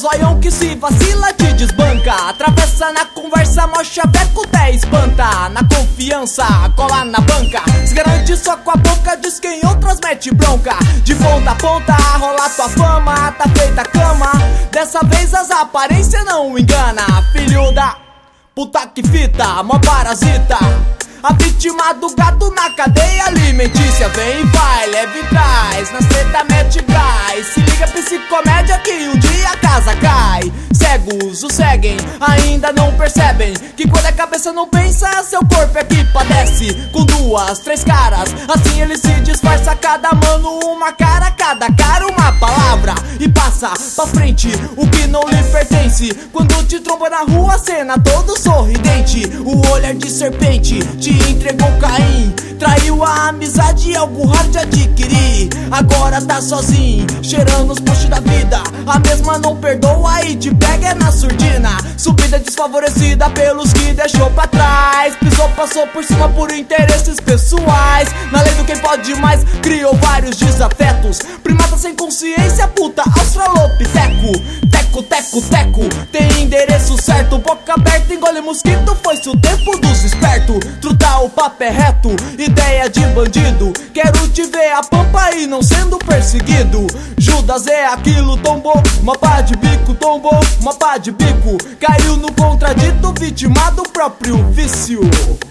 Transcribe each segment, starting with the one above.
zoião que se vacila te desbanca. Atravessa na conversa, mó chaveco, até espanta. Na confiança, cola na banca, se garante só com a boca, diz quem outras mete bronca. De ponta a ponta, rola tua fama, tá feita a cama. Dessa vez as aparências não engana. Filho da puta que fita, mó parasita. A vítima do gato na cadeia alimentícia. Vem e vai, leve e traz, nas treta mete gás. Se liga psicomédia que um dia a casa cai. Cegos o seguem, ainda não percebem que quando a cabeça não pensa, seu corpo é que padece. Com duas, três caras, assim ele se disfarça. Cada mano uma cara, cada cara uma palavra. E passa pra frente o que não lhe pertence. Quando te tromba na rua, cena todo sorridente. O olhar de serpente te entregou Caim, traiu a amizade, algo raro de adquirir. Agora tá sozinho, cheirando os postes da vida. A mesma não perdoa e te pega na surdina. Subida desfavorecida pelos que deixou pra trás. Pisou, passou por cima por interesses pessoais. Na lei do quem pode mais, criou vários desafetos. Primata sem consciência, puta australopiteco. Teco, teco, teco, tem endereço certo. Boca aberta, engole mosquito, foi-se o tempo dos espertos. Trutar o papo é reto, ideia de bandido. Quero te ver a pampa e não sendo perseguido. Judas é aquilo, tombou uma pá de bico, tombou uma pá de bico. Caiu no contradito, vítima do próprio vício.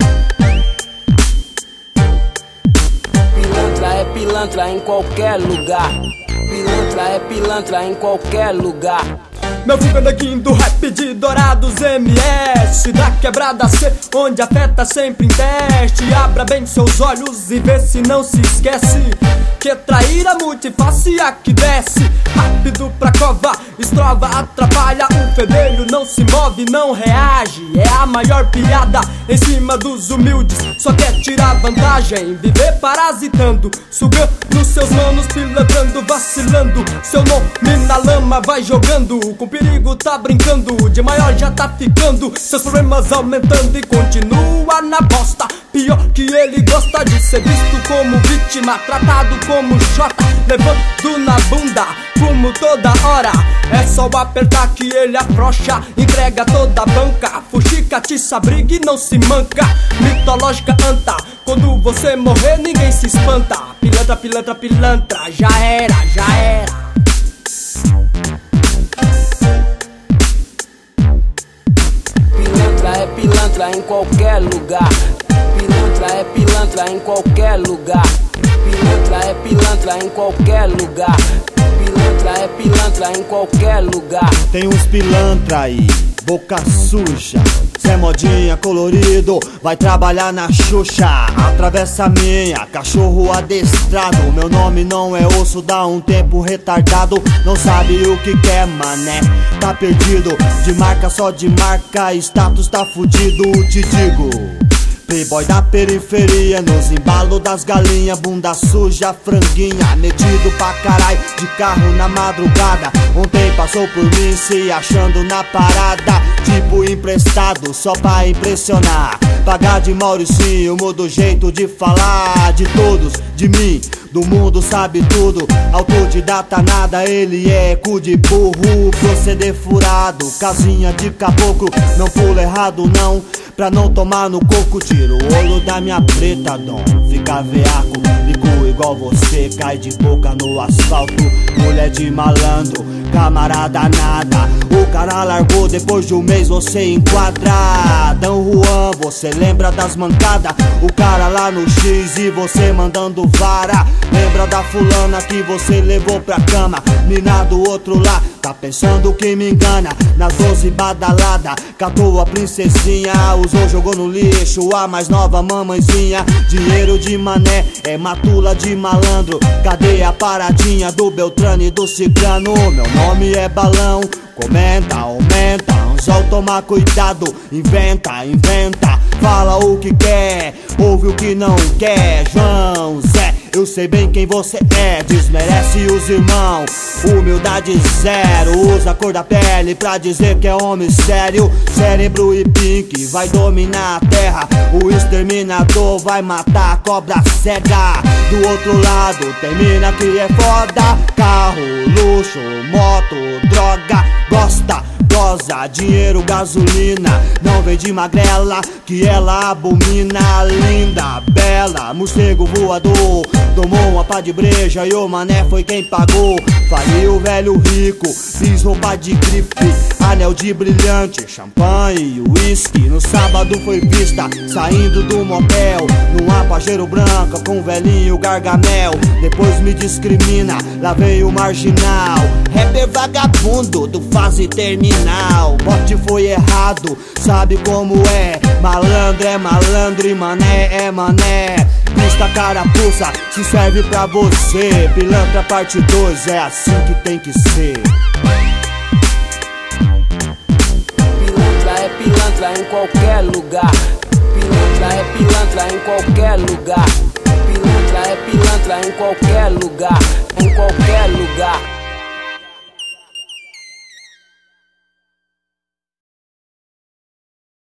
Pilantra é pilantra em qualquer lugar. Pilantra é pilantra em qualquer lugar. Meu fico neguinho do rap de Dourados MS. Da quebrada C, onde a feta sempre investe. Abra bem seus olhos e vê se não se esquece que traíra multiface aqui desce. Rápido pra cova, estrova, atrapalha. O fedelho não se move, não reage. É a maior piada em cima dos humildes. Só quer tirar vantagem, viver parasitando, sugando seus manos, pilantrando, vacilando. Seu nome na lama vai jogando. Com perigo tá brincando, de maior já tá ficando. Seus problemas aumentando e continua na bosta. Pior que ele gosta de ser visto como vítima, tratado como xota, levando na bunda como toda hora. É só apertar que ele afrouxa, entrega toda a banca. Fuxica, tiça, briga e não se manca. Mitológica anta, quando você morrer ninguém se espanta. Pilantra, pilantra, pilantra, já era, já era. Pilantra é pilantra em qualquer lugar. Pilantra é pilantra em qualquer lugar. Pilantra é pilantra em qualquer lugar. Pilantra é pilantra em qualquer lugar. Tem uns pilantra aí, boca suja, Zé modinha colorido, vai trabalhar na Xuxa. Atravessa a minha, cachorro adestrado. Meu nome não é osso, dá um tempo retardado. Não sabe o que quer, mané, tá perdido. De marca, só de marca, status tá fudido. Te digo, playboy da periferia, nos embalos das galinhas. Bunda suja, franguinha, metido pra carai, de carro na madrugada. Ontem passou por mim se achando na parada, tipo emprestado só pra impressionar. Pagar de Mauricinho, muda o jeito de falar. De todos, de mim, do mundo sabe tudo. Autodidata nada, ele é cu de burro. Proceder furado, casinha de caboclo. Não pula errado não, pra não tomar no coco. Tira o olho da minha preta, dom, fica veaco. Bico igual você, cai de boca no asfalto. Mulher de malandro, camarada nada. O cara largou, depois de um mês você enquadra. Dom Juan, você lembra das mancadas? O cara lá no X e você mandando vara. Lembra da fulana que você levou pra cama? Mina do outro lá, tá pensando que me engana. Nas 12 badalada, catou a princesinha. Usou, jogou no lixo, a mais nova mamãezinha. Dinheiro de mané, é matula de malandro. Cadê a paradinha do Beltrano e do Ciclano? Meu nome é Balão, comenta, aumenta. Só toma cuidado, inventa, inventa. Fala o que quer, ouve o que não quer. João Zé, eu sei bem quem você é. Desmerece os irmãos, humildade zero. Usa a cor da pele pra dizer que é homem sério. Cérebro e pink, vai dominar a terra. O exterminador vai matar a cobra cega. Do outro lado tem mina que é foda. Carro, luxo, moto, droga. Gosta casa, dinheiro, gasolina. Não vem de magrela, que ela abomina. Linda, bela, morcego voador. Tomou uma pá de breja e o mané foi quem pagou. Falei o velho rico, fiz roupa de grife, anel de brilhante, champanhe, uísque. No sábado foi vista, saindo do motel, numa Pajero branca com um velhinho gargamel. Depois me discrimina, lá veio o marginal, rapper vagabundo do fase terminal. Bote foi errado, sabe como é malandro e mané é mané. Pista carapuça, se serve pra você. Pilantra parte 2, é assim que tem que ser. Pilantra é pilantra em qualquer lugar. Pilantra é pilantra em qualquer lugar. Pilantra é pilantra em qualquer lugar. Em qualquer lugar.